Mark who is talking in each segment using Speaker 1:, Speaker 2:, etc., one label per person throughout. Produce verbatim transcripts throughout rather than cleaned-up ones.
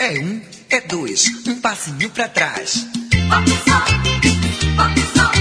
Speaker 1: É um, é dois, um passinho pra trás.
Speaker 2: Pop som, pop som.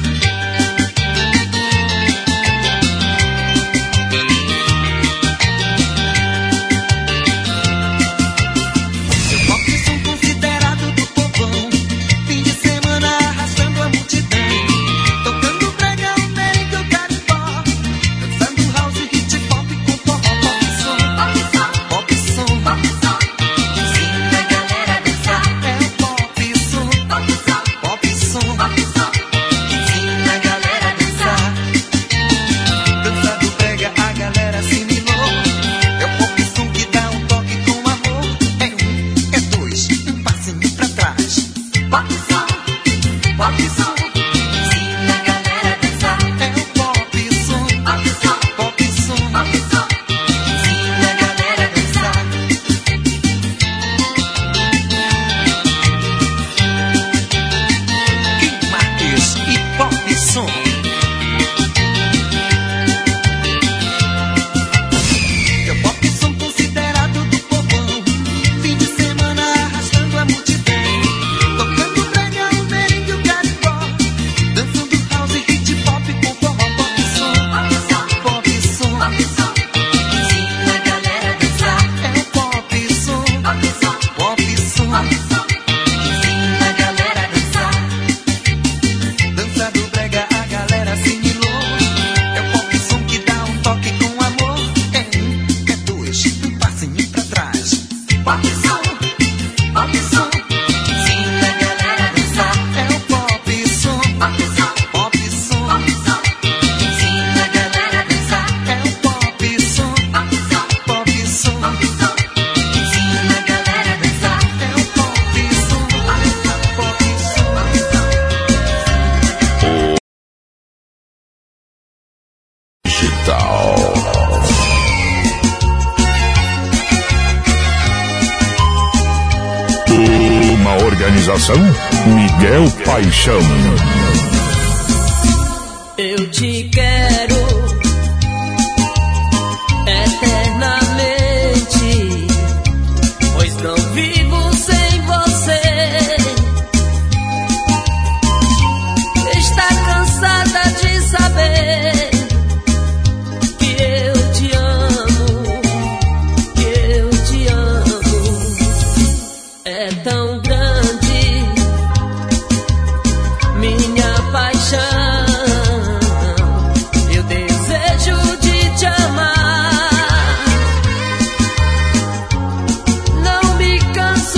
Speaker 3: Miguel Paixão.
Speaker 4: Eu te quero eternamente, pois não vivo sem você. Está cansada de saber que eu te amo, que eu te amo. É tão grande minha paixão, eu desejo de te amar. Não me canso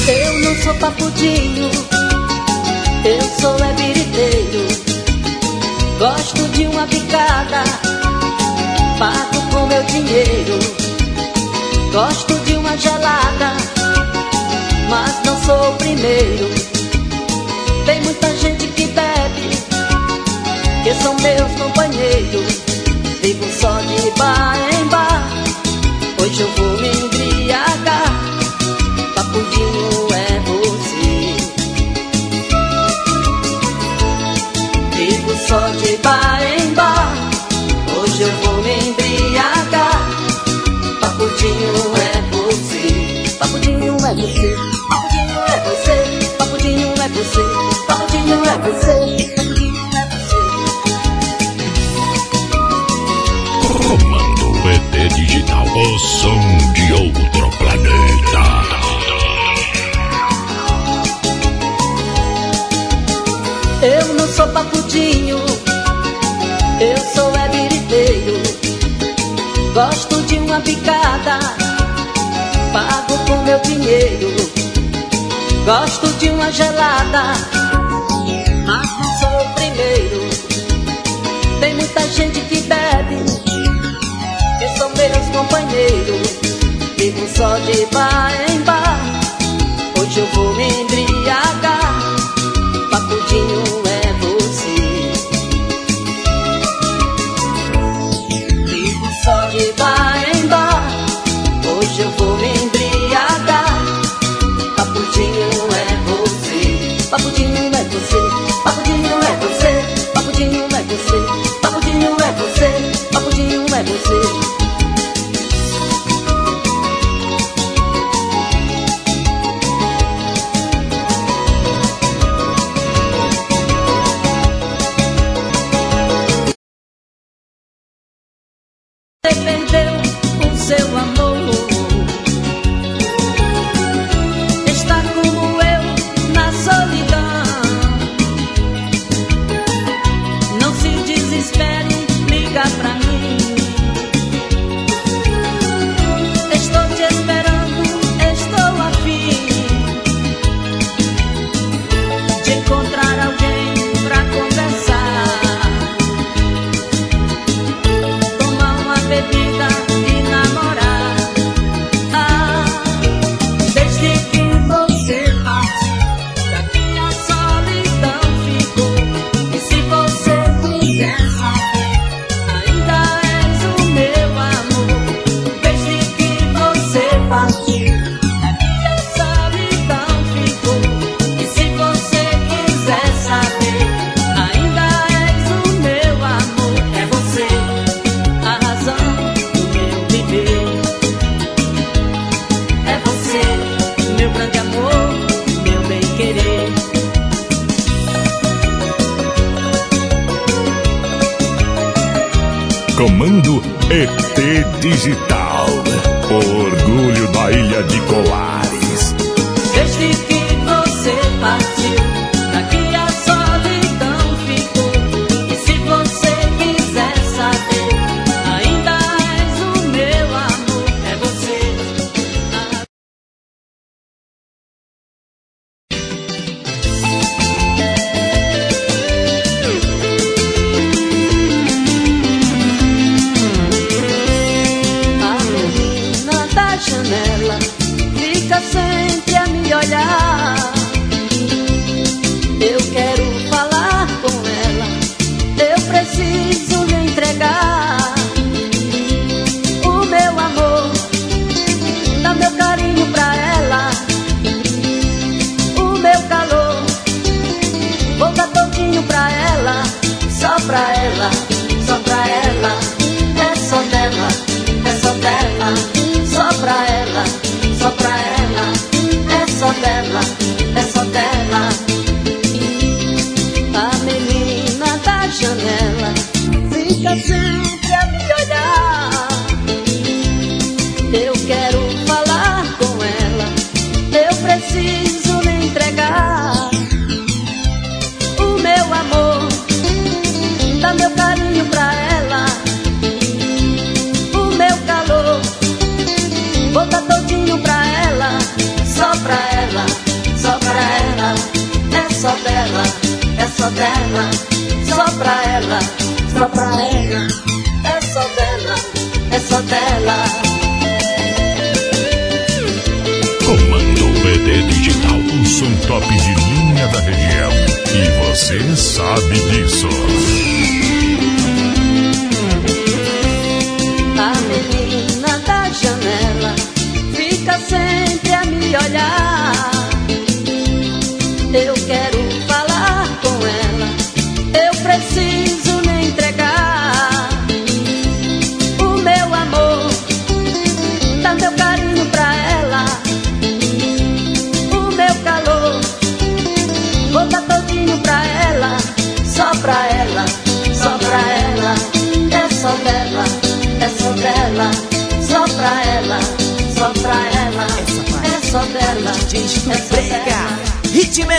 Speaker 4: Eu não sou papudinho, eu sou é biriteiro. Gosto de uma bicada, pago com meu dinheiro. Gosto de uma gelada, mas não sou o primeiro. Tem muita gente que bebe, que são meus companheiros. Vivo só de bar em bar, hoje eu vou me embriagar. Papudinho é você. Vivo só de bar em bar, hoje eu vou me embriagar. Papudinho é você. Papudinho é você. Papudinho é você. Papudinho é você. Papudinho é você.
Speaker 3: Comando E T Digital, o som de outro planeta.
Speaker 4: Eu não sou papudinho, eu sou é biriteiro. Gosto de uma picada, pago com meu dinheiro. Gosto de uma gelada, mas não sou o primeiro. Tem muita gente que bebe, que são meus companheiros. Vivo só de bar em bar, hoje eu vou me embriagar. Papudinho é você. Vivo só de bar em bar, hoje eu vou me embriagar. Papudinho é você. Papudinho é você. Papudinho é você. Papudinho é você. Papudinho é você. Papudinho é você. Você perdeu o seu amor, está como eu na solidão. Não se desespere, liga pra mim. Estou te esperando, estou a fim de encontrar alguém pra conversar, tomar uma bebida e namorar. Ah, desde que você partiu, daqui a solidão ficou. E se você quiser saber, ainda és o meu amor. Desde que você partiu, daqui a solidão ficou. E se você quiser saber, ainda és o meu amor. É você a razão do meu viver. É você, meu grande amor, meu bem-querer.
Speaker 3: Comando E T Digital, orgulho da Ilha de Colares.
Speaker 4: Desde que você partiu, daqui a solidão ficou. E se você quiser saber, ainda és o meu amor. É você a... A menina da janela fica sempre a me olhar. Eu quero falar com ela, eu preciso lhe entregar o meu amor, dá meu carinho pra ela, o meu calor, vou dar todinho pra ela, só pra ela, só pra ela, é só dela, é só dela, só pra ela, só pra ela, é só dela, é só dela. A menina da janela fica sempre a me olhar. Eu quero falar com ela, eu preciso lhe entregar o meu amor, dá meu carinho pra ela, o meu calor, vou dar todinho pra ela, só pra ela. dela, só pra ela, só pra ela. É só dela, é só dela.
Speaker 3: Comando B D Digital, o som top de linha da região. E você sabe disso.
Speaker 4: A menina da janela fica sempre a me olhar. Eu quero falar com ela, eu preciso me entregar. O meu amor, dá meu carinho pra ela. O meu calor, vou dar todinho pra ela. Só pra ela, só pra ela. É só dela, é só dela. Só pra ela, só pra ela. É só dela, é só dela.
Speaker 1: Hitman!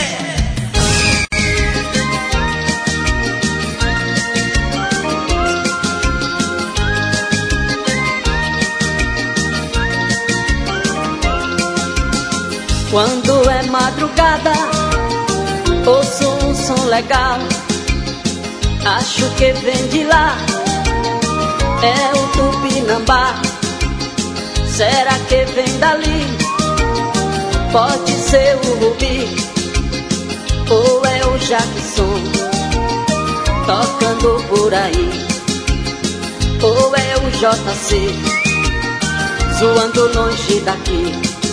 Speaker 4: Quando é madrugada, ouço um som legal. Acho que vem de lá, é o Tupinambá. Será que vem dali? Pode ser o Rubi, ou é o Jackson tocando por aí, ou é o J C zoando longe daqui.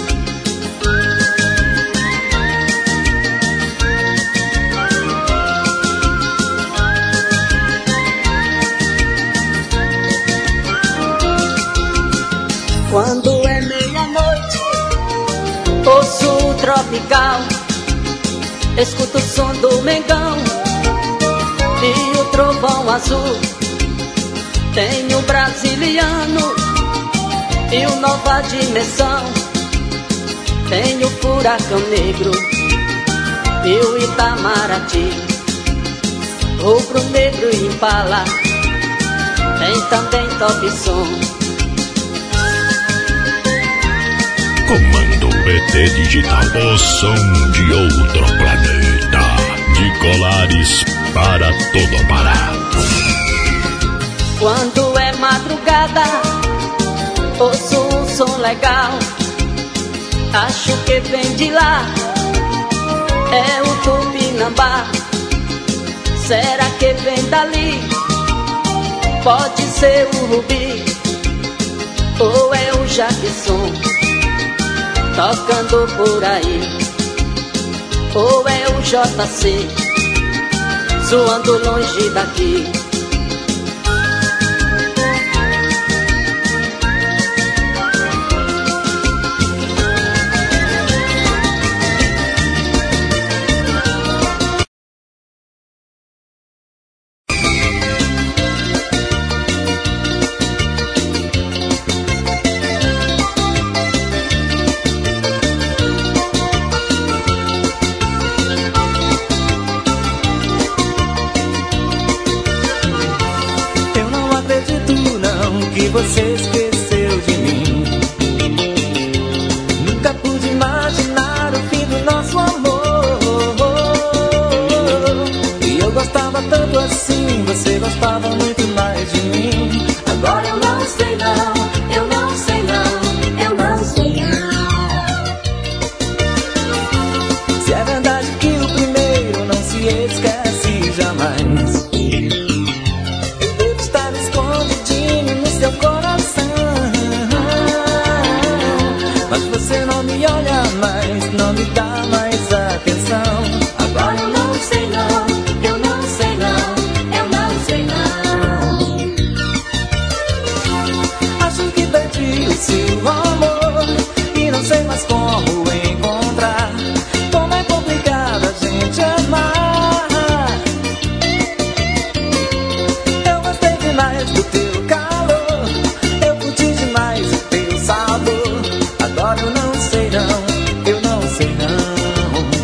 Speaker 4: Quando é meia-noite, ouço o tropical, escuto o som do Mengão e o trovão azul. Tem o brasiliano e o Nova Dimensão. Tem o Furacão Negro e o Itamaraty, Rubro Negro e Impala. Tem também Top Som.
Speaker 3: Comando B D Digital, o som de outro planeta. De Colares para todo o Pará.
Speaker 4: Quando é madrugada, ouço um som legal. Acho que vem de lá, é o Tupinambá. Será que vem dali? Pode ser o Rubi, ou é o Jackson tocando por aí, ou é o J C zoando longe daqui.
Speaker 5: Você esqueceu de mim. Nunca pude imaginar o fim do nosso amor. E eu gostava tanto assim, você gostava muito mais de mim. Agora eu não sei não, eu não sei não, eu não sei não. Se é verdade que o primeiro não se esquece jamais, eu devo estar escondidinho no seu coração. Mas você não me olha mais, não me dá mais atenção. Agora eu não sei não, eu não sei não, eu não sei não. Acho que perdi o seu amor e não sei mais como encontrar. Como é complicado a gente amar. Eu gostei demais do teu calor, eu curti demais o teu sabor. Agora eu não sei não, eu não sei não.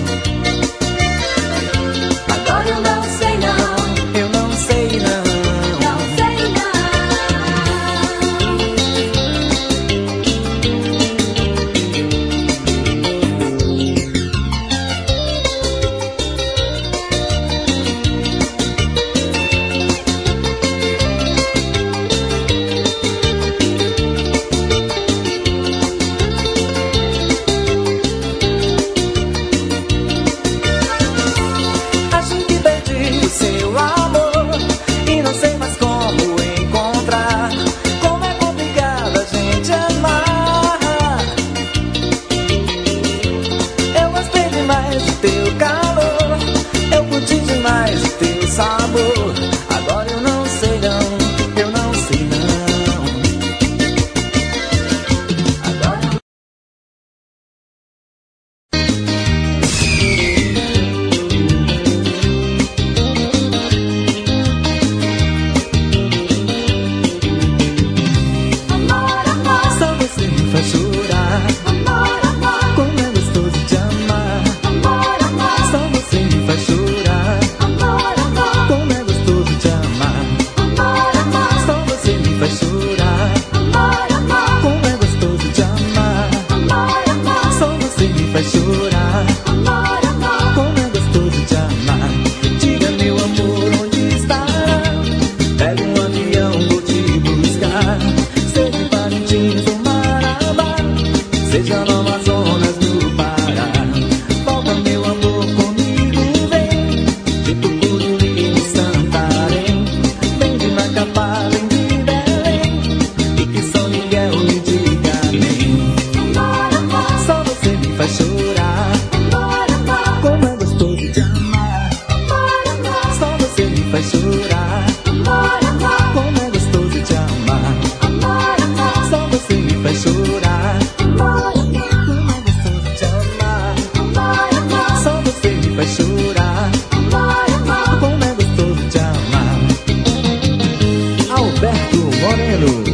Speaker 5: faz chorar.
Speaker 2: Amor, amor,
Speaker 5: Como é gostoso te amar. Diga, meu amor, onde estará? Pega um avião, vou te buscar. Seja em Parintins ou Marabá, seja no Amazonas, no Pará. Volta, meu amor, comigo vem. De Tucuruí, de Santarém, vem de Macapá, vem de Belém, e que São Miguel me diga amém.
Speaker 2: amor, amor,
Speaker 5: Só você me faz chorar.
Speaker 2: amor, amor,
Speaker 5: Como é gostoso te amar.
Speaker 2: amor, amor,
Speaker 5: Só você me faz chorar.
Speaker 2: amor, amor,
Speaker 5: Como é gostoso te amar.
Speaker 2: amor, amor,
Speaker 5: Só você me faz chorar.
Speaker 2: amor, amor,
Speaker 5: Como é gostoso te amar.
Speaker 2: amor, amor,
Speaker 5: Só você me faz chorar.
Speaker 2: amor, amor.
Speaker 5: Como é gostoso te amar. Alberto Moreno.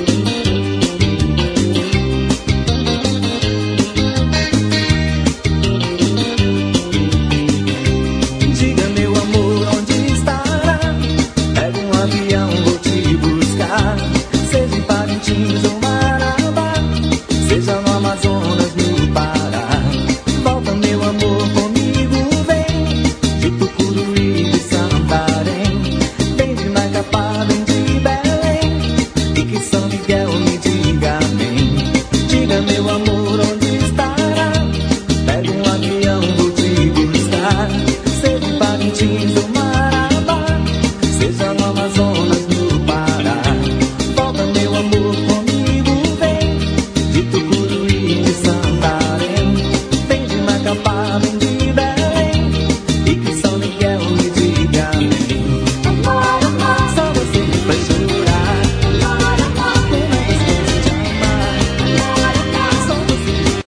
Speaker 5: Diga, meu amor, onde estará? Pega um avião, vou te buscar. Seja em Parintins ou Marabá, seja no Amazonas, no Pará. Volta, meu amor, comigo vem. De Tucuruí, de Santarém, vem de Macapá, vem de Belém, e que São Miguel me diga amém. Diga, meu amor, onde estará? Pega um avião, vou te buscar. Seja em Parintins ou Marabá, seja no Amazonas, no Pará. Volta, meu amor, comigo vem. De Tucuruí, de Santarém, vem de Macapá, vem de Belém, e que São Miguel me diga amém.
Speaker 2: Amor, amor,
Speaker 5: Só você me faz chorar.
Speaker 2: amor, amor,
Speaker 5: Como é gostoso te amar.
Speaker 2: amor, amor.
Speaker 5: Só você.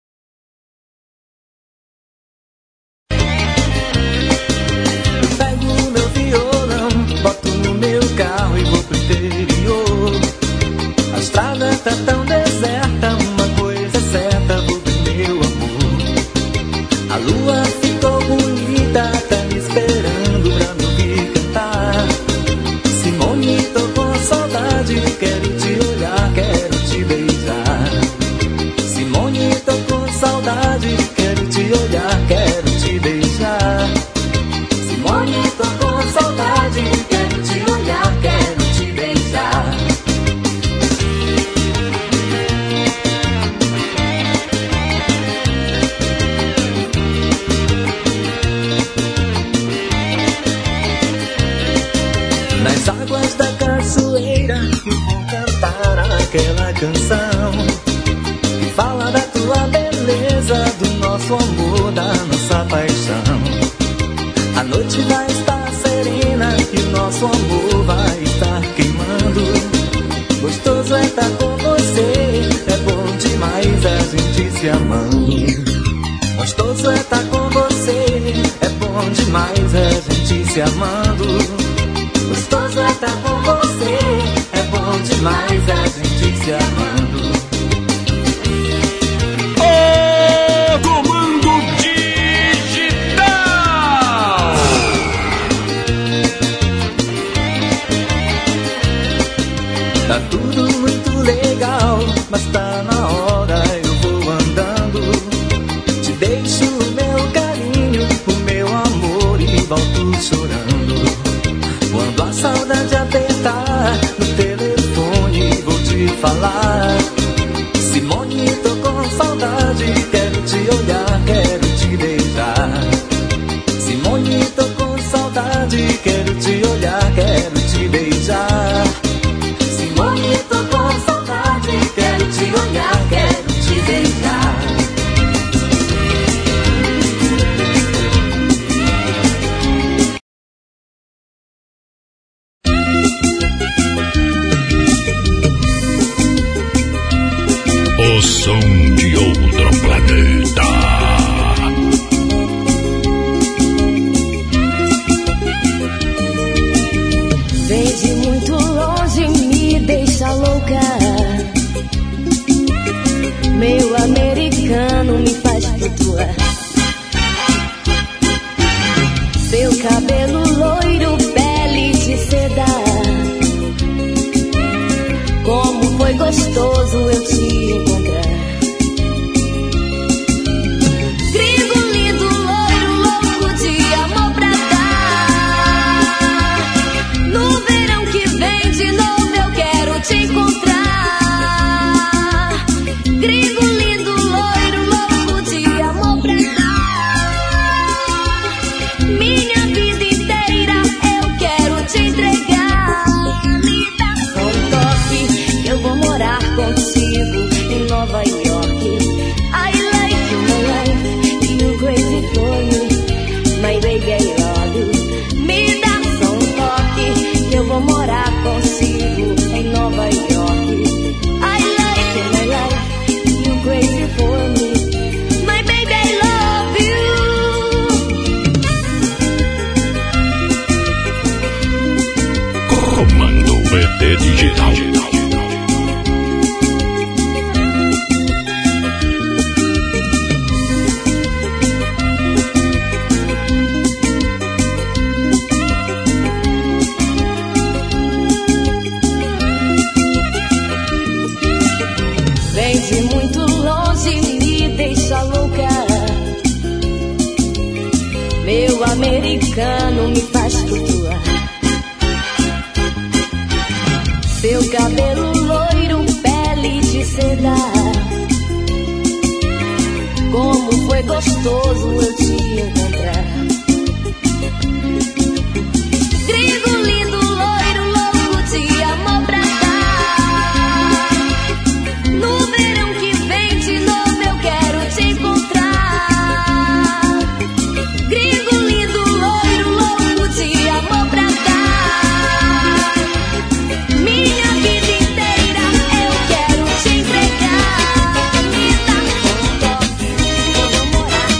Speaker 5: Eu pego meu violão, boto no meu carro e vou pro interior. A estrada tá tão deserta, uma coisa é certa, vou ver meu amor. A lua ficou bonita, tá me esperando pra me ouvir cantar. Simone, tô com saudade, quero te olhar, quero te beijar. Simone, tô com saudade, quero te olhar, quero te beijar. Simone, tô com saudade, quero te olhar, quero te beijar. Nas águas da cachoeira eu vou cantar aquela canção que fala da tua beleza, do nosso amor, da nossa paixão. A noite vai estar serena e o nosso amor vai estar queimando. Gostoso é estar com você, é bom demais a gente se amando. Gostoso é estar com você, é bom demais a gente se amando. Gostoso é estar com você, é bom demais a gente se amando.
Speaker 3: Ô, Comando Digital!
Speaker 5: Tá tudo muito legal, mas tá na hora, eu vou andando. Te deixo o meu carinho, o meu amor e volto chorando. Quando a saudade apertar no telefone, vou te falar.
Speaker 4: americano me faz flutuar. Seu cabelo loiro, pele de seda. Como foi gostoso eu te encontrar. Gringo lindo, loiro, louco de amor pra dar. No verão que vem de novo eu quero te encontrar. Gringo lindo, loiro, louco de amor pra dar. Minha vida inteira eu quero te entregar. Me dá um toque, vou morar.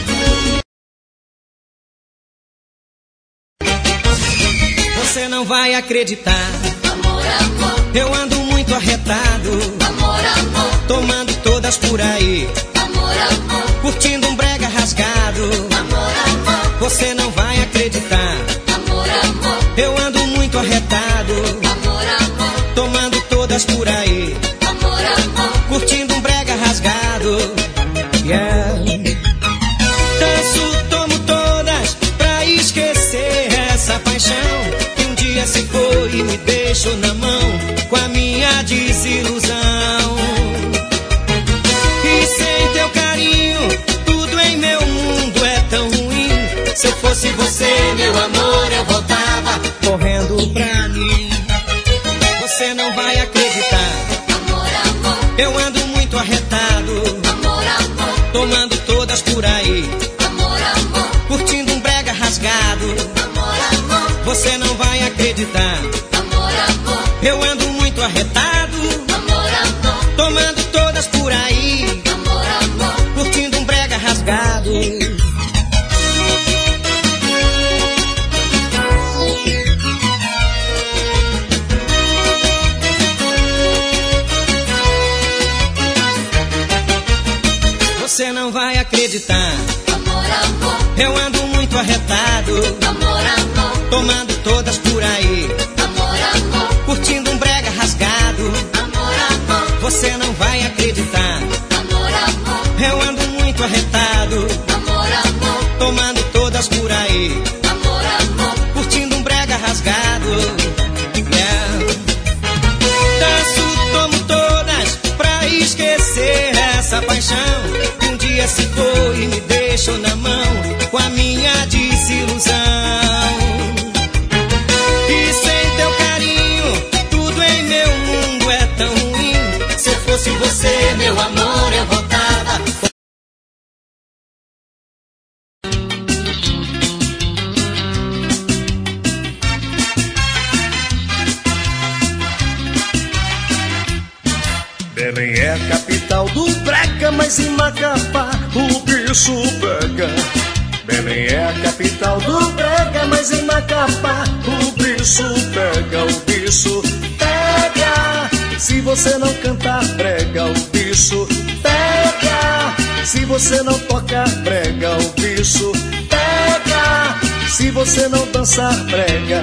Speaker 1: Você não vai acreditar.
Speaker 2: Amor, amor,
Speaker 1: Eu ando muito arretado,
Speaker 2: amor, amor,
Speaker 1: tomando todas por aí,
Speaker 2: amor, amor,
Speaker 1: curtindo um brega rasgado.
Speaker 2: amor, amor,
Speaker 1: Você não vai acreditar.
Speaker 2: amor, amor,
Speaker 1: Eu ando muito arretado,
Speaker 2: amor, amor,
Speaker 1: tomando todas por aí,
Speaker 2: amor, amor,
Speaker 1: curtindo um brega rasgado. Yeah. Danço, tomo todas pra esquecer essa paixão que um dia se foi e me deixou na mão com a minha desilusão. E sem teu carinho, tudo em meu mundo é tão ruim. Se eu fosse você, meu amor, eu voltava correndo pra mim. Você não vai acreditar.
Speaker 2: amor, amor,
Speaker 1: Eu ando muito arretado,
Speaker 2: amor, amor,
Speaker 1: tomando todas por aí,
Speaker 2: amor, amor,
Speaker 1: curtindo um brega rasgado.
Speaker 2: amor, amor,
Speaker 1: Você não vai acreditar.
Speaker 2: amor, amor,
Speaker 1: Eu ando muito arretado,
Speaker 2: amor, amor,
Speaker 1: tomando todas por aí,
Speaker 2: amor, amor.
Speaker 1: curtindo um brega rasgado. Você não vai acreditar.
Speaker 2: Amor, amor,
Speaker 1: Eu ando muito arretado,
Speaker 2: amor, amor,
Speaker 1: tomando todas por aí,
Speaker 2: amor, amor,
Speaker 1: curtindo um brega rasgado.
Speaker 2: amor, amor,
Speaker 1: Você não vai acreditar.
Speaker 2: amor, amor,
Speaker 1: Eu ando muito arretado,
Speaker 2: amor, amor,
Speaker 1: tomando todas por aí,
Speaker 2: amor, amor,
Speaker 1: curtindo um brega rasgado. Yeah. Danço, tomo todas pra esquecer essa paixão que um dia se foi e me deixou na mão com a minha desilusão. E sem teu carinho, tudo em meu mundo é tão ruim. Se eu fosse você, meu amor, eu voltava.
Speaker 5: Belém é a capital do brega, mas em Macapá o bicho pega. Belém é a capital do brega, mas em Macapá o bicho pega, o bicho pega. Se você não cantar brega, o bicho pega. Se você não tocar brega, o bicho pega. Se você não dançar brega.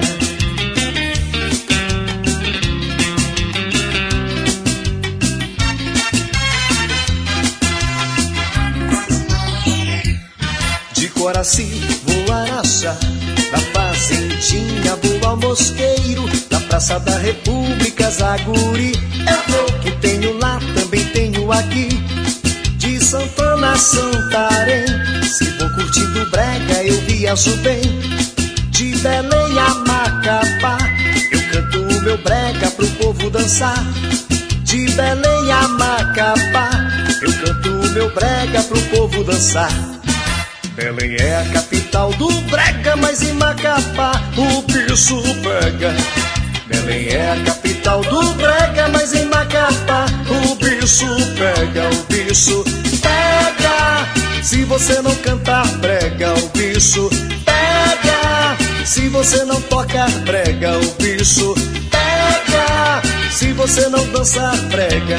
Speaker 5: De Coraci vou a Araxá, da Fazendinha vou ao Mosqueiro, da Praça da República, Zaguri. É vou que tenho lá, também tenho aqui. De Santana a Santarém, se vou curtindo brega eu viajo bem. De Belém a Macapá, eu canto o meu brega pro povo dançar. De Belém a Macapá, eu canto o meu brega pro povo dançar. Belém é a capital do brega, mas em Macapá o bicho pega. Belém é a capital do brega, mas em Macapá o bicho pega, o bicho pega. Se você não cantar brega, o bicho pega. Se você não tocar brega, o bicho pega. Se você não dançar brega.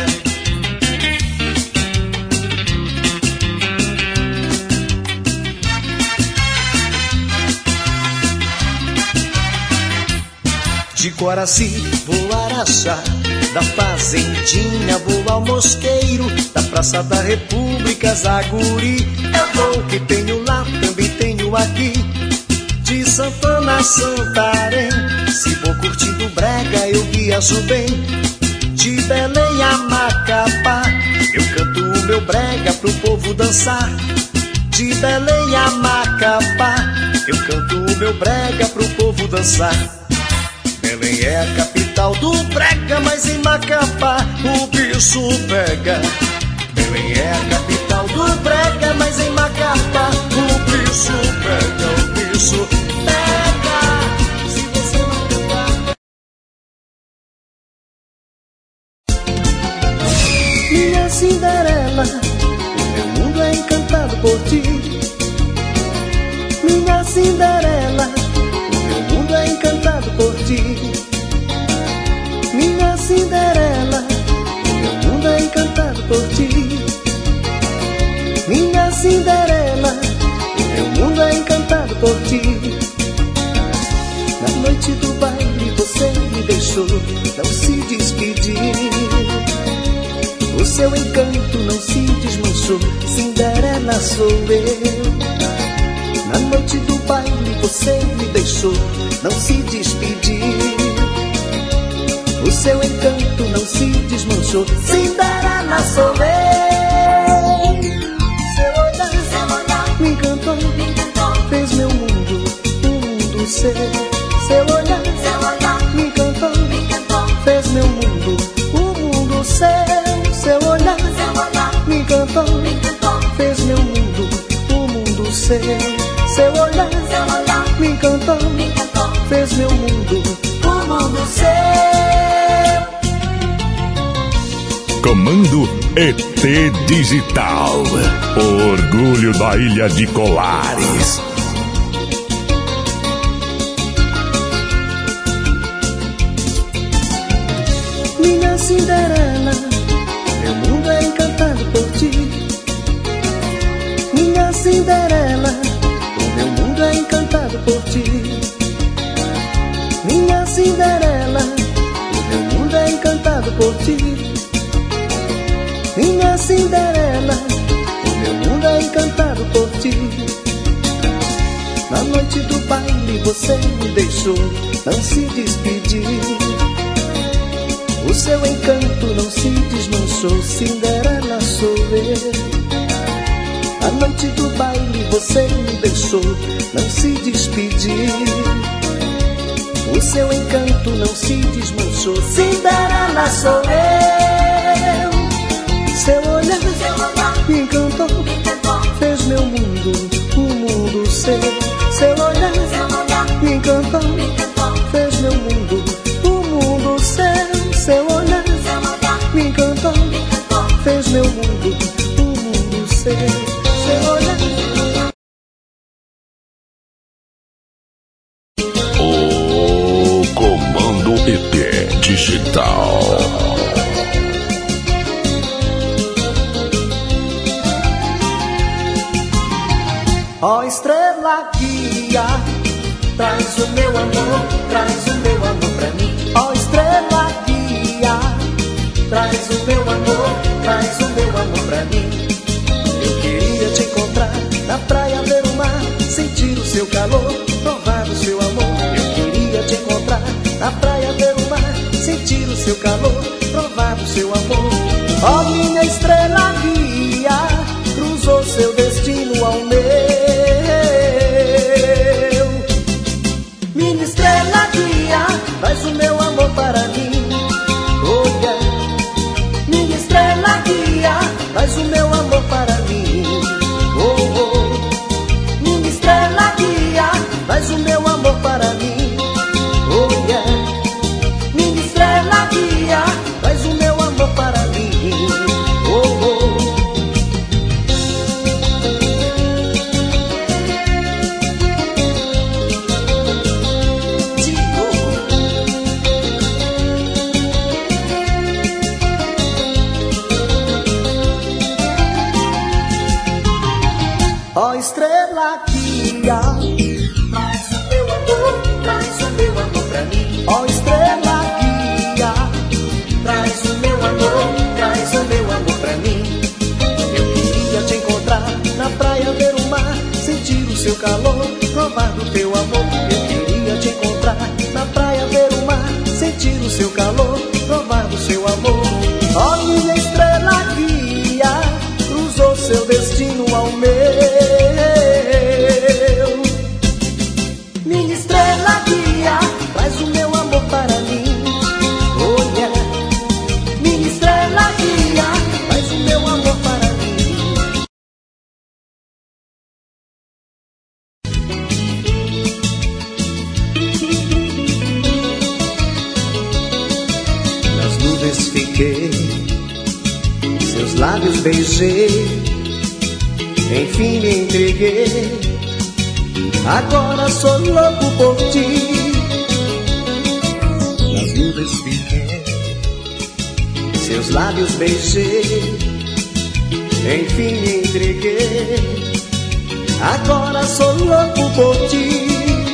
Speaker 5: De Coraci vou a Araxá, da Fazendinha vou ao Mosqueiro, da Praça da República, Zaguri. É vou que tenho lá, também tenho aqui. De
Speaker 6: Santana, Santarém. Se vou curtindo brega, eu viajo bem. De Belém a Macapá, eu canto o meu brega pro povo dançar. De Belém a Macapá, eu canto o meu brega pro povo dançar. Belém é a capital do brega, mas em Macapá o bicho pega. Belém é a capital do brega, mas em Macapá o bicho pega, o bicho pega. Se você não cantar. Minha Cinderela, meu mundo é encantado por ti. Minha Cinderela, meu mundo é encantado por ti. Minha Cinderela, meu mundo é encantado por ti. Minha Cinderela, meu mundo é encantado por ti. Na noite do baile você me deixou, não se despediu. O seu encanto não se desmanchou, Cinderela sou eu. Na noite do baile você me deixou, não se despediu. O seu encanto não se desmanchou, Cinderela sou eu. Seu olhar, seu olhar me encantou, me encantou, fez meu mundo, o mundo ser. Seu olhar, seu olhar me encantou, me encantou, fez meu mundo, o mundo ser. Seu olhar, seu olhar me encantou, me encantou, fez meu mundo, o mundo ser. Seu olhar, seu olhar me encantou, me encantou, fez meu mundo, o mundo ser.
Speaker 3: Comando E T Digital, o orgulho da ilha de Colares.
Speaker 6: Minha Cinderela, meu mundo é encantado por ti. Minha Cinderela, o meu mundo é encantado por ti. Minha Cinderela, o meu mundo é encantado por ti. Minha Cinderela, o meu mundo é encantado por ti. Na noite do baile você me deixou, não se despediu. O seu encanto não se desmanchou, Cinderela sou eu. Na noite do baile você me deixou, não se despediu. O seu encanto não se desmanchou, Cinderela sou eu. Seu olhar, seu olhar me encantou, me encantou, fez meu mundo, o mundo ser. Seu olhar, seu olhar me encantou, me encantou, fez meu mundo, o mundo ser. Seu olhar, seu olhar me encantou, me encantou, fez meu mundo, o mundo ser. Seu olhar.
Speaker 3: O Comando E T Digital.
Speaker 6: Ó estrela guia, traz o meu amor, traz o meu amor pra mim. Ó estrela guia, traz o meu amor, traz o meu amor pra mim. Eu queria te encontrar na praia, ver o mar, sentir o seu calor, provar o seu amor. Eu queria te encontrar na praia, ver o mar, sentir o seu calor, provar o seu amor. Ó minha estrela guia, cruzou seu destino ao meu. Minha estrela guia, traz o meu amor para mim. Oh yeah. Minha estrela guia, traz o meu amor para mim. Oh oh. Minha estrela guia, traz o meu amor para mim. Oh yeah. Minha estrela guia, traz o meu amor para mim. Oh oh. Ó estrela guia, traz o meu amor, traz o meu amor pra mim. Ó estrela guia, traz o meu amor, traz o meu amor pra mim. Eu queria te encontrar na praia, ver o mar, sentir o seu calor, provar do teu amor. Eu queria te encontrar na praia, ver o mar, sentir o seu calor, provar do seu amor. Ó minha estrela guia, cruzou seu destino ao meu. Minha estrela guia, traz o meu amor para mim. Olha, minha estrela guia, traz o meu amor para mim. Nas nuvens fiquei, seus lábios beijei, enfim me entreguei. Agora sou louco por ti. Nas nuvens fiquei, seus lábios beijei, enfim me entreguei. Agora sou louco por ti.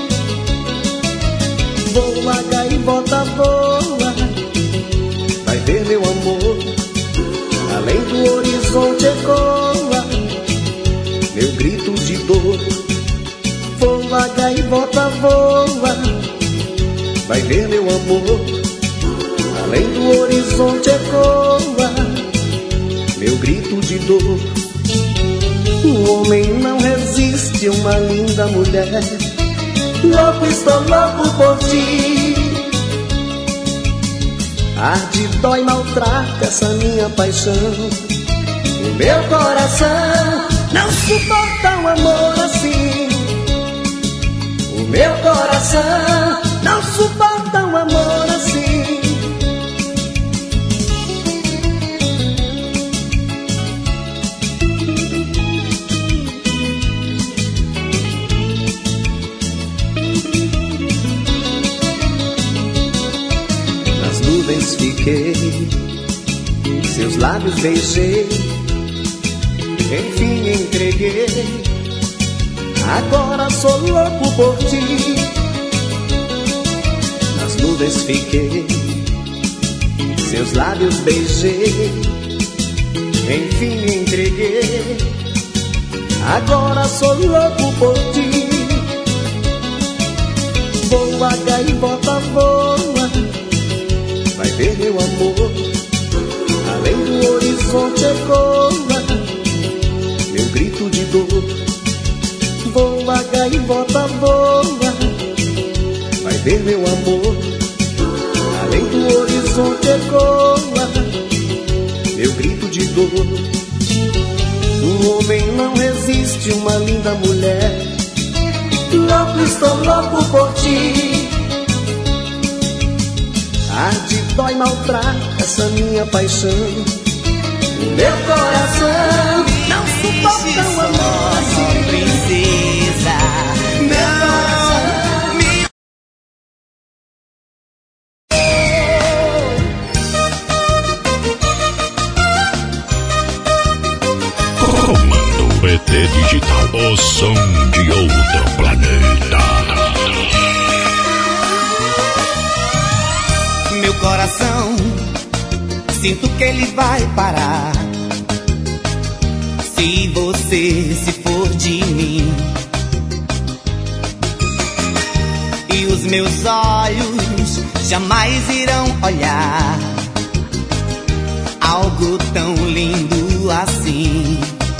Speaker 6: Voa, gaivota, voa, vai ver meu amor, além do horizonte ecoa meu grito de dor. Voa, gaivota, voa, vai ver meu amor, além do horizonte ecoa meu grito de dor. O homem não resiste a uma linda mulher. Louco, estou louco por ti. Arde, dói, maltrata essa minha paixão. O meu coração não suporta um amor assim. O meu coração não suporta um amor assim. Nas nuvens fiquei, seus lábios beijei, enfim me entreguei. Agora sou louco por ti. Nas nuvens fiquei, seus lábios beijei, enfim me entreguei. Agora sou louco por ti. Voa, gaivota, voa, vai ver meu amor, além do horizonte ecoa meu grito de dor. Voa, gaivota, voa, vai ver meu amor, além do horizonte ecoa meu grito de dor. Um homem não resiste a uma linda mulher. Louco, estou louco por ti. Arde, dói, maltrata essa minha paixão. O meu coração não suporta um amor assim.
Speaker 1: Princesa, não me...
Speaker 3: Comando B T Digital, o som de outro planeta.
Speaker 1: Meu coração, sinto que ele vai parar se você se for de mim. E os meus olhos jamais irão olhar algo tão lindo assim.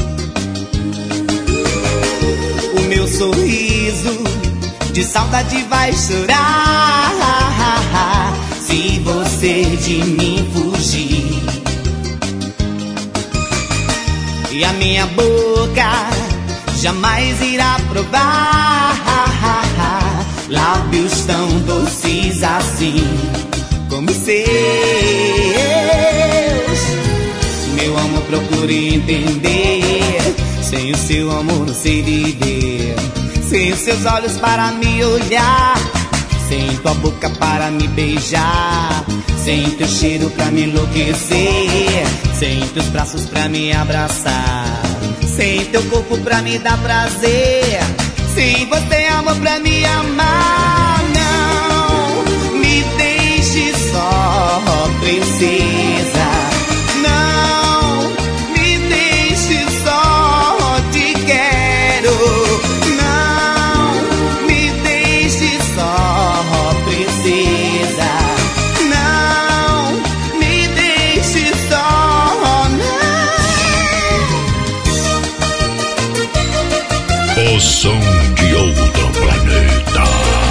Speaker 1: O meu sorriso de saudade vai chorar se você de mim fugir. E a minha boca jamais irá provar lábios tão doces assim como os seus. Meu amor, procure entender, sem o seu amor não sei viver. Sem os seus olhos para me olhar, sem tua boca para me beijar, sem teu cheiro pra me enlouquecer, sem teus braços pra me abraçar, sem teu corpo pra me dar prazer, sem você amor pra me amar. Não me deixe só, princesa. Não me deixe só, te quero. Não
Speaker 3: O som de outro planeta.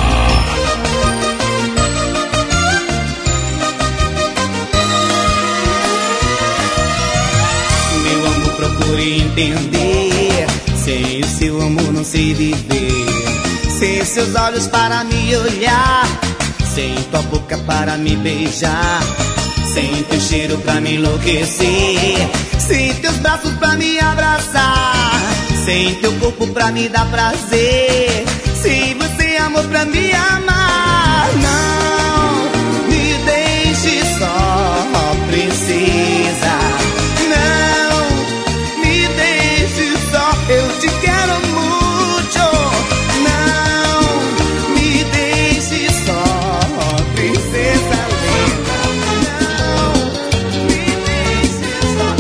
Speaker 1: Meu amor, procure entender. Sem o seu amor não sei viver. Sem seus olhos para me olhar, sem tua boca para me beijar, sem teu cheiro pra me enlouquecer, sem teus braços pra me abraçar, sem teu corpo pra me dar prazer, sem você amor pra me amar. Não me deixe só, princesa. Não me deixe só, eu te quero muito. Não me deixe só, princesa linda. Não me deixe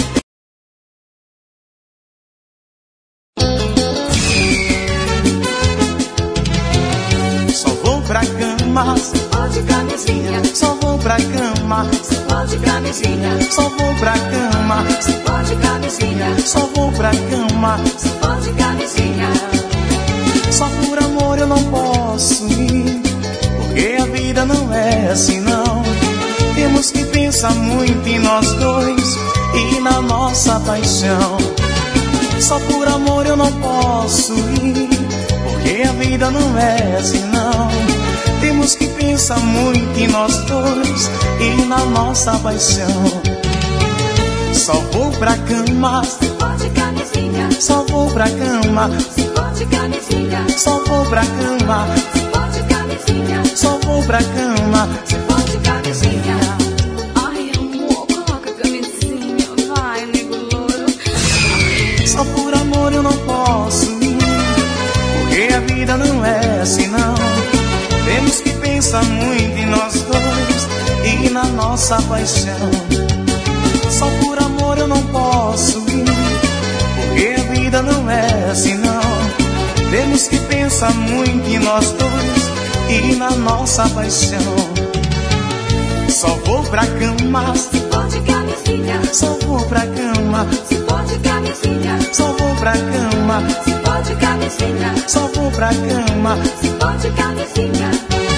Speaker 1: só. Só vou pra cama,
Speaker 2: Só pode camisinha,
Speaker 1: só vou pra cama,
Speaker 2: só pode camisinha,
Speaker 1: só vou pra cama,
Speaker 2: só pode camisinha,
Speaker 1: só vou pra cama.
Speaker 2: só pode camisinha.
Speaker 1: Só por amor eu não posso ir, porque a vida não é assim não. Temos que pensar muito em nós dois e na nossa paixão. Só por amor eu não posso ir, porque a vida não é assim não. Temos que pensar muito em nós dois e na nossa paixão. Só vou pra cama,
Speaker 2: Só pode camisinha,
Speaker 1: só vou pra cama,
Speaker 2: só pode camisinha,
Speaker 1: só vou pra cama,
Speaker 2: só pode camisinha,
Speaker 1: só vou pra cama.
Speaker 2: só pode camisinha.
Speaker 7: Ai, amor, coloca a camisinha, vai, nego louro.
Speaker 1: Só por amor eu não posso ir, porque a vida não é assim não. Temos que pensar muito em nós dois e na nossa paixão. Só por amor eu não posso ir, porque a vida não é assim não. Temos que pensar muito em nós dois e na nossa paixão. Só vou pra cama,
Speaker 2: Só pode camisinha,
Speaker 1: só vou pra cama,
Speaker 2: só pode camisinha,
Speaker 1: só vou pra cama,
Speaker 2: só pode camisinha,
Speaker 1: só vou pra cama.
Speaker 2: só pode camisinha.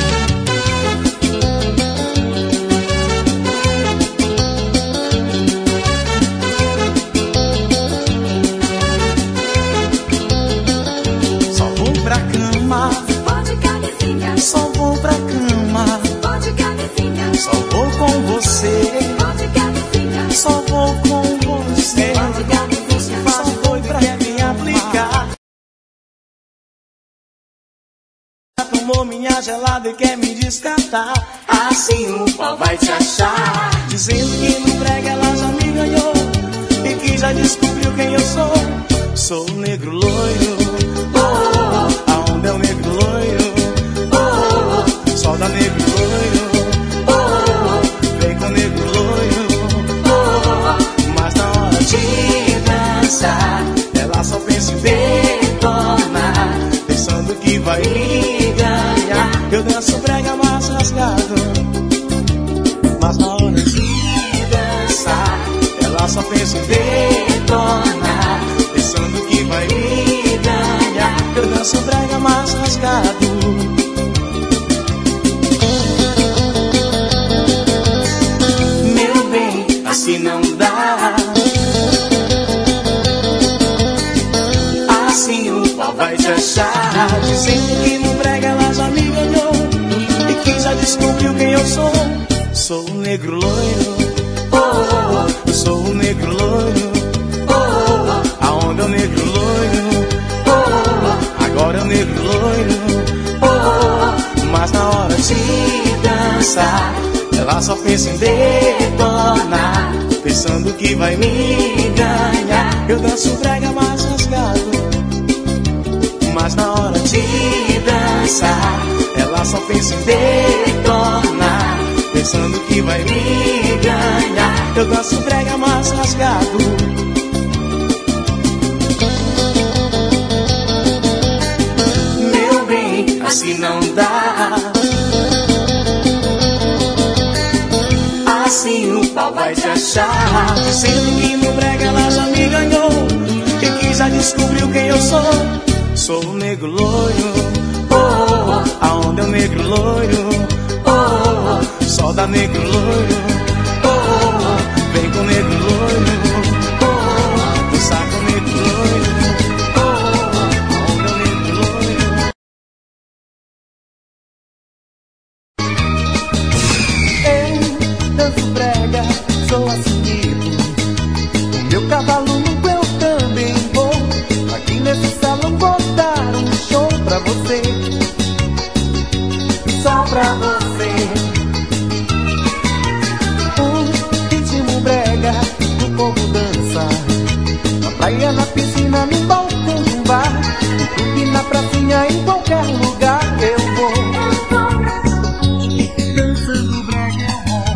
Speaker 1: Só vou pra cama,
Speaker 2: Só pode camisinha,
Speaker 1: só vou pra cama,
Speaker 2: só pode camisinha,
Speaker 1: só vou com você,
Speaker 2: pode camisinha,
Speaker 1: só vou com você.
Speaker 2: pode camisinha,
Speaker 1: Só vou pra me aplicar. Tomou minha gelada e quer me descartar. Assim o pau vai te achar, dizendo que no brega ela já me ganhou e que já descobriu quem eu sou. Sou o negro loiro, oh, oh, aonde é o negro loiro? Oh, oh, só da negro loiro, oh, oh, vem com o negro loiro, oh, oh, mas na hora de dançar ela só pensa em detonar, pensando que vai me ganhar. Eu danço brega mais rasgado, mas na hora de dançar ela só pensa em detonar, pensando que vai me ganhar. Eu danço brega mais rasgado. Meu bem, assim não dá. Assim o pau vai te achar, dizendo que no brega ela já me ganhou e que já descobriu quem eu sou. Sou o negro loiro, oh, oh, oh. Eu sou o negro loiro, oh, oh, oh. Aonde é o negro loiro, oh, oh, oh. Agora é o negro loiro, oh, oh, oh. Mas na hora de dançar ela só pensa em detonar, pensando que vai me ganhar. Eu danço brega mais rasgado, mas na hora de dançar ela só pensa em detonar, pensando que vai me ganhar. Eu danço brega mais rasgado. Meu bem, assim não dá. Assim o pau vai te achar, dizendo que no brega ela já me ganhou e que já descobriu quem eu sou.
Speaker 5: sou o negro loiro, oh, oh, oh. Aonde é o negro loiro, oh, oh, oh. Só da negro loiro, oh, oh, oh. Vem com o negro loiro, oh, oh, oh. Dançar com o negro loiro, oh, oh, oh. Aonde é o negro loiro.
Speaker 6: Eu danço brega, sou assumido. O meu cavalo nunca eu também vou. Aqui nesse salão vou dar um show pra você, só pra você. Um ritmo brega, o povo dança. Na praia, na piscina, no balcão de um bar, no clube, na pracinha, em qualquer lugar eu vou. Dançando brega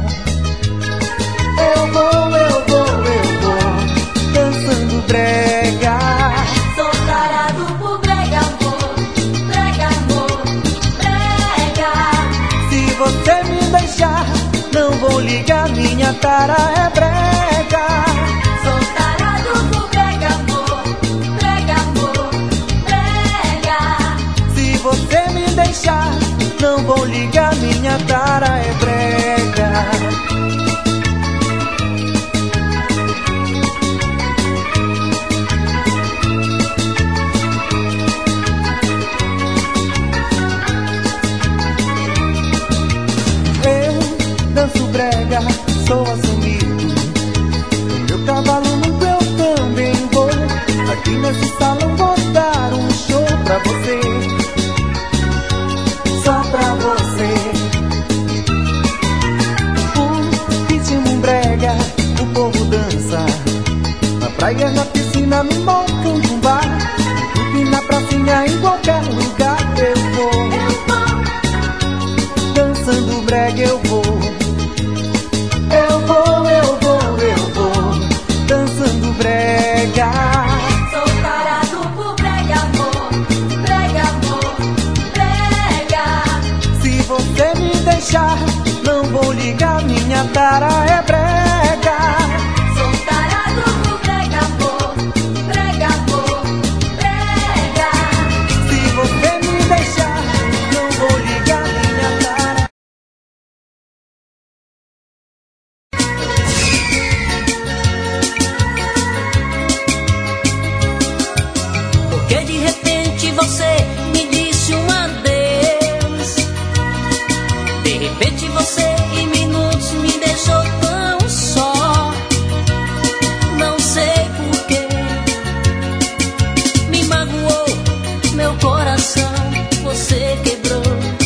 Speaker 6: eu vou. Eu vou, eu vou, eu vou. Dançando brega.
Speaker 2: Sou tarado por brega, amor, brega, amor, brega.
Speaker 6: Se você me deixar, não vou ligar, minha tara é brega.
Speaker 2: Sou tarado por brega, amor, brega, amor, brega.
Speaker 6: Se você me deixar, não vou ligar, minha tara é brega. Eu danço brega, sou assumido. No meu cavalo nunca eu também vou. Aqui nesse salão vou dar um show pra você, só pra você. Um ritmo brega, o povo dança. Na praia, na piscina, no balcão de um bar, no clube, na pracinha, em qualquer lugar eu vou. Dançando brega eu vou. Eu vou, eu vou, eu vou. Dançando brega.
Speaker 2: Sou tarado por brega, amor, brega, amor, brega.
Speaker 6: Se você me deixar, não vou ligar, minha tara é brega.
Speaker 2: Sou tarado por brega, amor, brega, amor, brega.
Speaker 6: Se você me deixar, não vou ligar, minha tara.
Speaker 4: Porque de repente você me disse um adeus. De repente você em minutos me deixou tão só. Não sei porquê. Me magoou meu coração, você quebrou.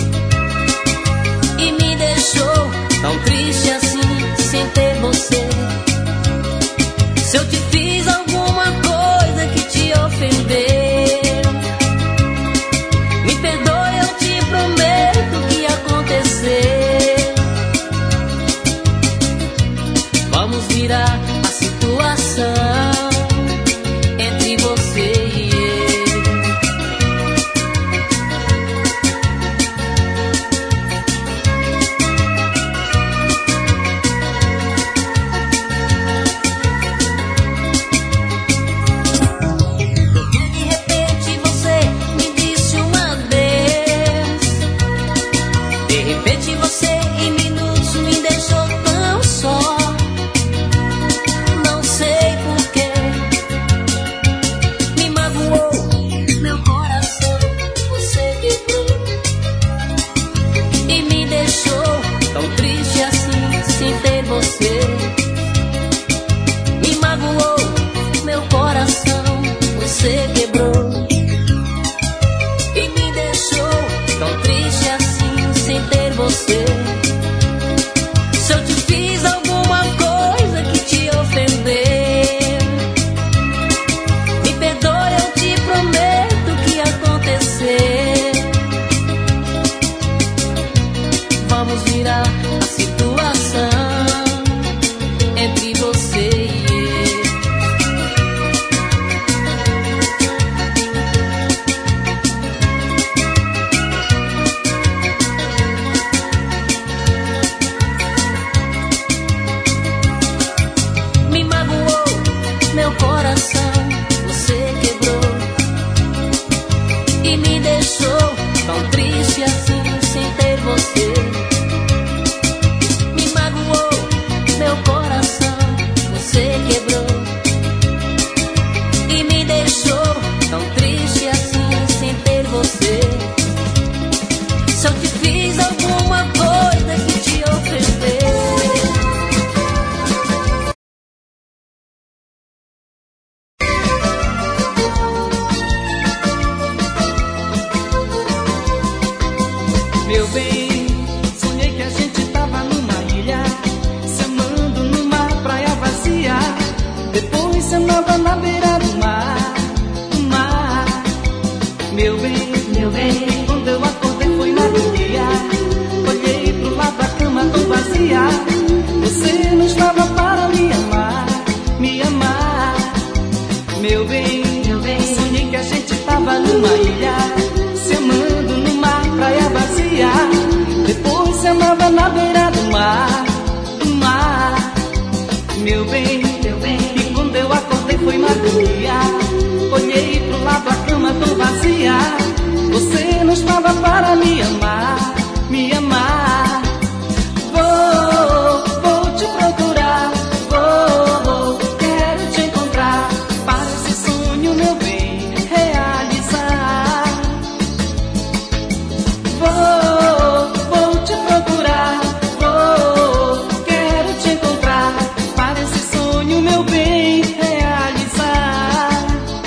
Speaker 4: E me deixou tão triste assim, sem ter você. Se eu te fiz alguma coisa que te ofendeu, me perdoe, eu te prometo o que aconteceu. Vamos virar a situação entre você e eu. Porque de repente você me disse um adeus. De repente você em minutos me deixou tão só. Não sei porquê. Me magoou meu coração, você quebrou. E me deixou tão triste assim, sem ter você. Me magoou meu coração, você quebrou. E me deixou tão triste assim, sem ter você. Se eu te fiz alguma coisa que te ofendeu, me perdoe, eu te prometo o que aconteceu. Vamos virar a situação entre você e eu. e me deixou tão triste assim sem ter você. Me magoou meu coração, você quebrou e me deixou tão triste assim sem ter você. Se eu te fiz alguma coisa que te ofendeu,
Speaker 5: meu bem, sonhei que a gente tava numa ilha, se amando numa praia vazia. Depois se amava na beira do mar, do mar. Meu bem, meu bem, quando eu acordei foi madrugada. Olhei pro lado da cama tão vazia. Você não estava para me amar, me amar. Meu bem, meu bem, sonhei que a gente tava numa ilha, se amando numa praia vazia. Depois se amava na beira do mar, do mar. Meu bem, meu bem, e quando eu acordei foi madrugada. Olhei pro lado da cama tão vazia. Você não estava para me amar, me amar. Vou, vou te procurar, vou, vou, quero te encontrar, para esse sonho, meu bem, realizar. Vou, vou te procurar, vou, quero te encontrar, para esse sonho, meu bem, realizar.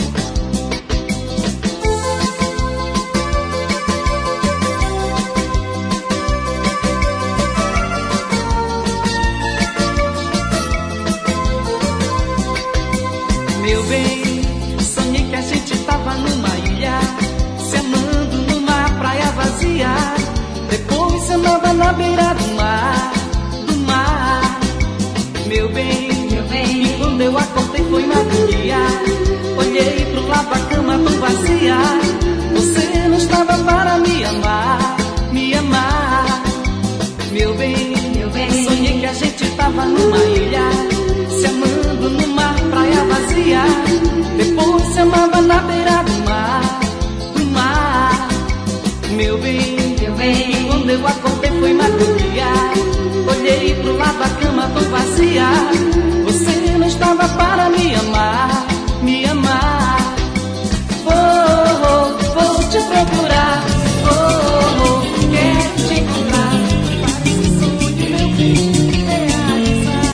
Speaker 5: Meu bem, sonhei que a gente tava numa ilha, se amando numa praia vazia. Depois se amava na beira do mar, do mar. Meu bem, meu bem, e quando eu acordei foi madrugada. Olhei pro lado da cama tão vazia. Você não estava para me amar, me amar. Meu bem, meu bem, sonhei que a gente tava numa ilha, se amando numa praia vazia. Depois se amava na beira do mar, do mar. Meu bem, meu bem, e quando eu acordei foi madrugada. Olhei pro lado da cama tão vazia. Você não estava para me amar, me amar. Vou, vou te procurar, vou, quero te encontrar, para esse sonho, meu bem, realizar.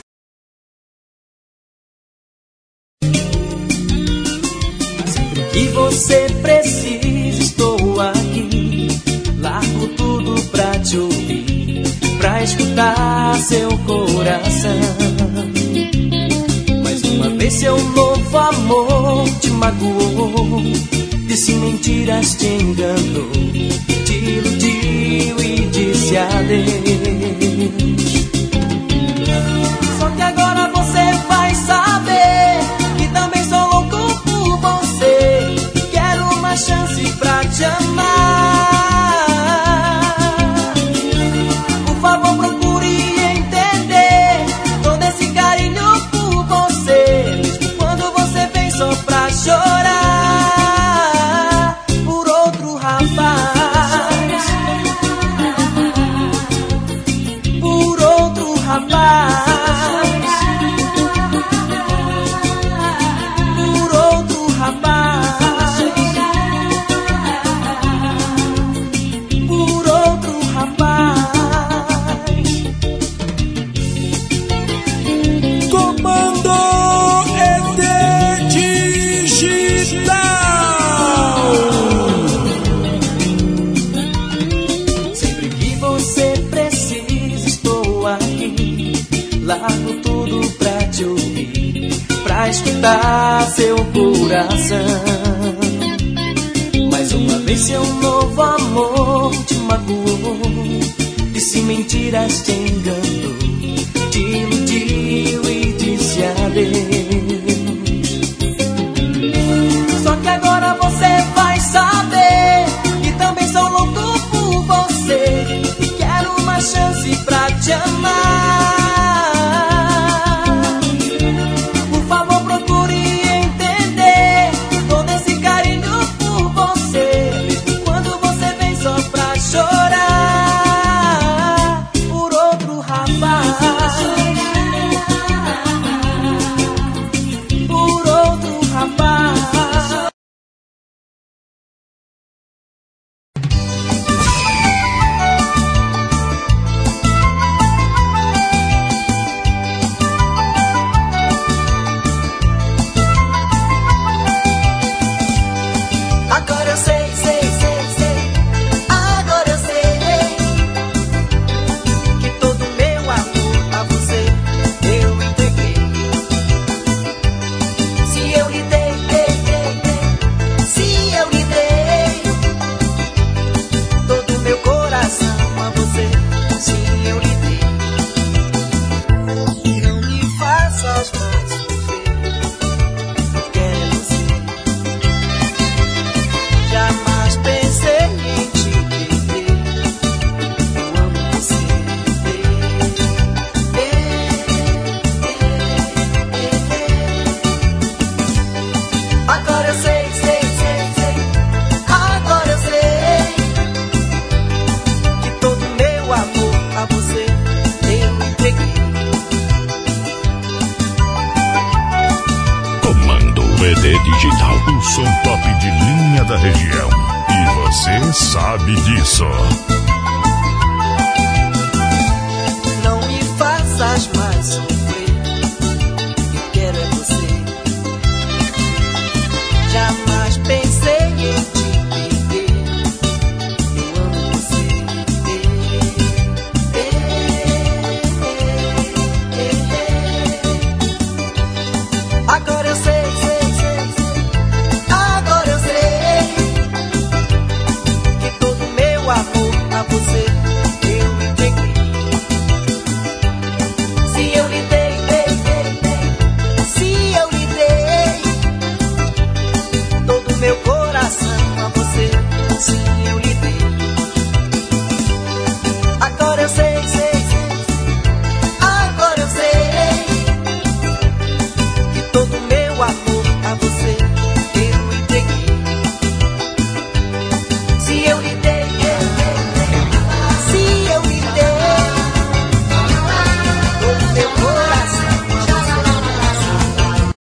Speaker 5: Sempre que você precisa, estou aqui. Largo tudo pra te ouvir, pra escutar seu coração. Mais uma vez seu novo amor te magoou, disse mentiras, te enganou, te iludiu e disse adeus. Só que agora você vai saber que também sou louco por você, quero uma chance pra te amar. Por favor, procure entender todo esse carinho por você, mesmo quando você vem só pra chorar por outro rapaz, por outro rapaz, por outro rapaz, por outro rapaz.
Speaker 3: Comando E T Digital.
Speaker 5: Sempre que você precisa, estou aqui. Largo tudo pra te ouvir, pra escutar seu coração. Mais uma vez seu novo amor te magoou, disse mentiras, te enganou, te iludiu e disse adeus. Só que agora você vai saber que também sou louco por você e quero uma chance pra te amar. Por favor, procure entender todo esse carinho por você,
Speaker 3: novinha da região. E você sabe disso.
Speaker 6: Não me faças mais sofrer, eu quero é você. Jamais pensei em te perder, eu amo você. Eh, eh, eh, eh. Agora eu sei, sei, sei, sei. Agora eu sei que todo meu amor a você eu me entreguei. Se eu lhe dei, dei, dei, dei, se eu lhe dei todo meu coração a você, sim, eu lhe dei. Agora eu sei, sei, sei, agora eu sei que todo meu amor a você eu entreguei. Se eu lhe dei, dei, dei, dei, se eu lhe dei todo meu coração a você.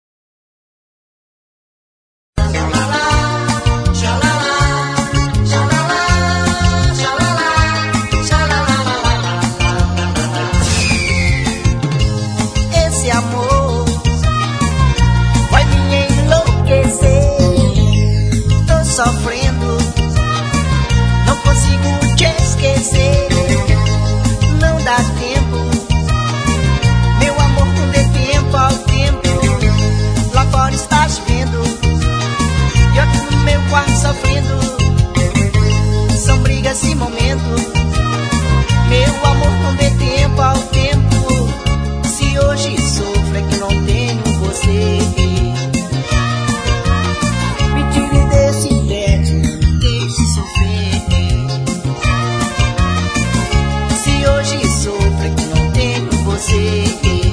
Speaker 6: Esse amor vai me enlouquecer. Tô sofrendo, não consigo te esquecer. Não dá tempo, meu amor, não dê tempo ao tempo. Lá fora estás vendo, e eu aqui no meu quarto sofrendo. São brigas e momentos, meu amor, não dê tempo ao tempo. Se hoje sofro é que não tenho você. Me tire desse tédio, me deixe sofrer. Se hoje sofro é que não tenho você.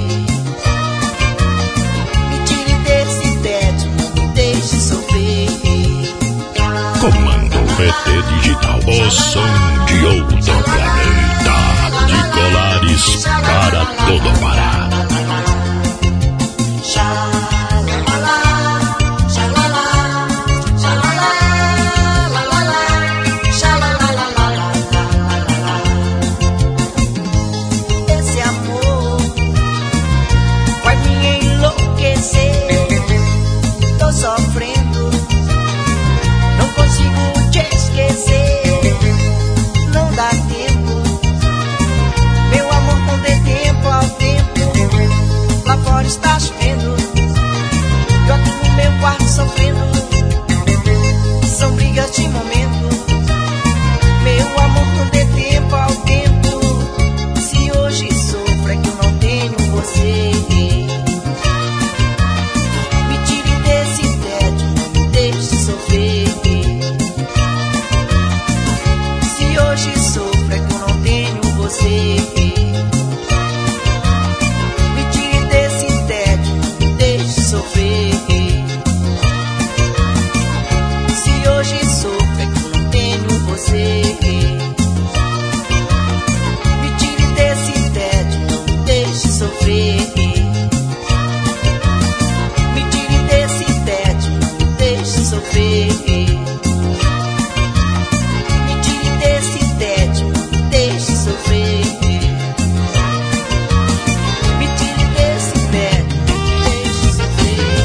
Speaker 6: Me tire desse tédio, me deixe sofrer.
Speaker 3: Comando B T Digital, o som de outro planeta. De Colares para todo o Pará.
Speaker 6: Esse amor vai me enlouquecer. Tô sofrendo, não consigo te esquecer. Não dá tempo, meu amor, não dê tempo ao tempo. Lá fora está chovendo, eu aqui no meu quarto sofrendo. São brigas de momento, meu amor, não dê tempo ao tempo. Se hoje sofro é que eu não tenho você. Me tire desse tédio, não me deixe sofrer. Se hoje sofro é que eu não tenho você. Me tire desse tédio, não me deixe sofrer. Se hoje sofro é que eu não tenho você. Me tire desse tédio, não me deixe sofrer. Me tire desse tédio, não me deixe sofrer. Me tire desse tédio, não me deixe sofrer. Me tire desse tédio, não me deixe sofrer.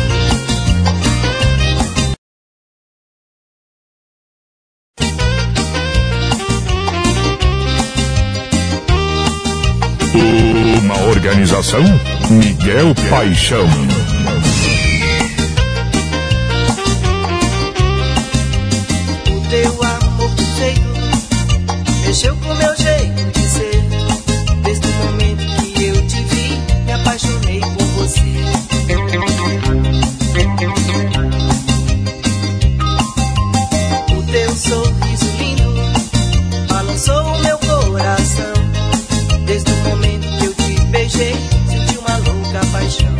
Speaker 3: Uma organização Miguel Paixão.
Speaker 6: O teu amor perfeito mexeu com meu jeito de ser. Desde o momento que eu te vi, me apaixonei por você. O teu sorriso lindo balançou o meu coração. Desde o momento que eu te beijei, senti uma louca paixão.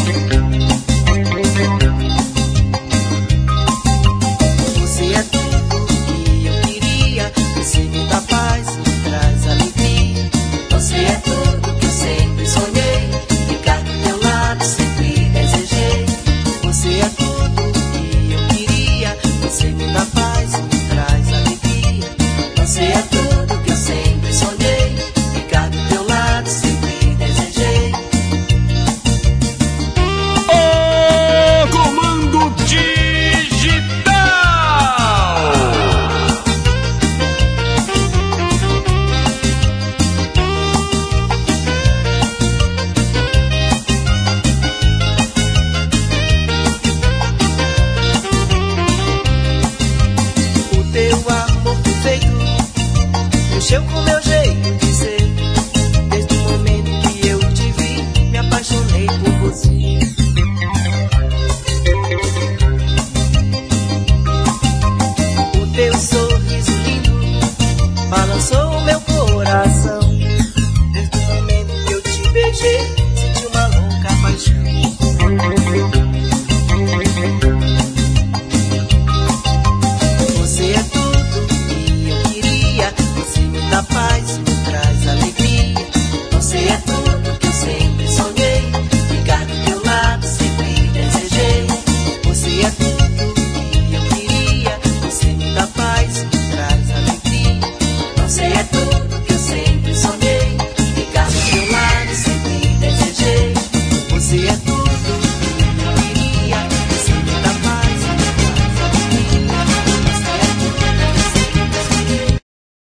Speaker 6: Você é tudo mexeu com meu jeito de ser. Desde o momento que eu te vi, me apaixonei por você. O teu sorriso lindo balançou o meu coração. Desde o momento que eu te beijei, senti uma louca paixão. Você é tudo que eu queria. Você me dá paz, me traz alegria. Você é tudo que eu sempre sonhei. Ficar do teu lado sempre desejei. Você é tudo que eu queria. Você me dá paz, me traz alegria. Você é tudo que eu sempre sonhei. Ficar do teu lado sempre desejei. Você é tudo que eu queria. Você me dá paz, me traz alegria. Você é tudo que eu sempre sonhei.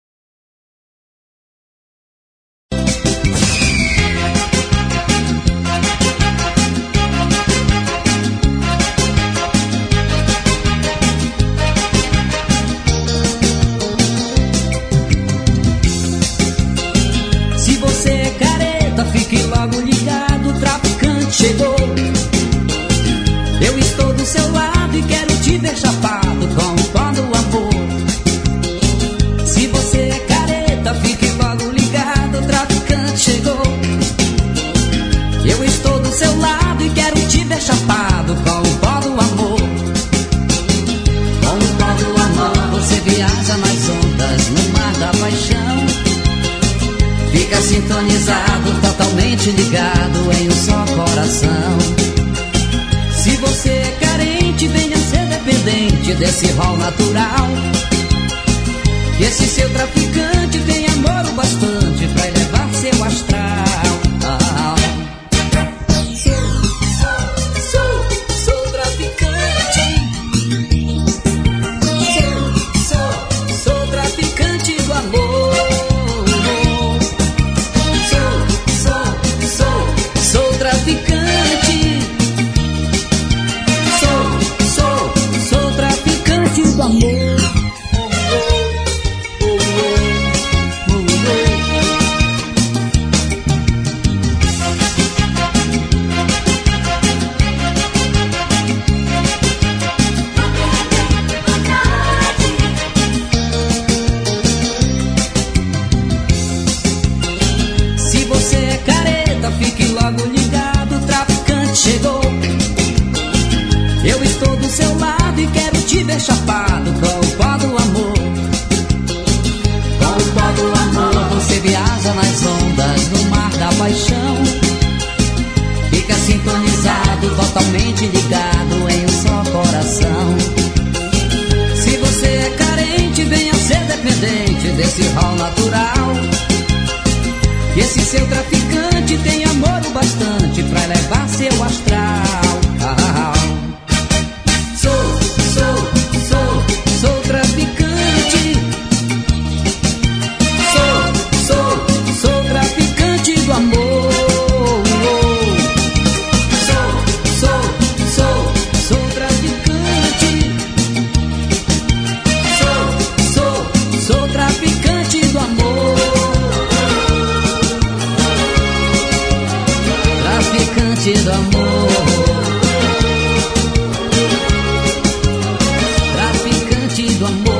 Speaker 1: Se você é careta, fique logo ligado, o traficante chegou. Eu estou do seu lado e quero te ver chapado com o pó do amor. Se você é careta, fique logo ligado, o traficante chegou. Eu estou do seu lado e quero te ver chapado com o pó do amor. Com o pó do amor você viaja nas ondas, no mar da paixão. Fica sintonizado, totalmente ligado em um só coração. Se você é carente, venha ser dependente desse rol natural. Que esse seu traficante tem amor o bastante pra elevar seu astral. Ah. Sou, sou, sou traficante. Sou, sou, sou traficante do amor. Sou traficante, sou, sou, sou traficante do amor. Oh, oh, oh, oh, oh. Se você é careta, fique logo ligado, o traficante chegou. Eu estou do seu lado e quero te ver chapado com o pó do amor. Com o pó do amor você viaja nas ondas, no mar da paixão. Fica sintonizado, totalmente ligado em um só coração. Se você é carente, venha ser dependente desse rol natural. Que esse seu traficante tem amor o bastante pra elevar seu astral. Ah, sou, sou, sou, sou traficante. Sou, sou, sou traficante do amor. Sou, sou, sou, sou traficante. Sou, sou, sou traficante do amor. Traficante do amor, traficante do amor.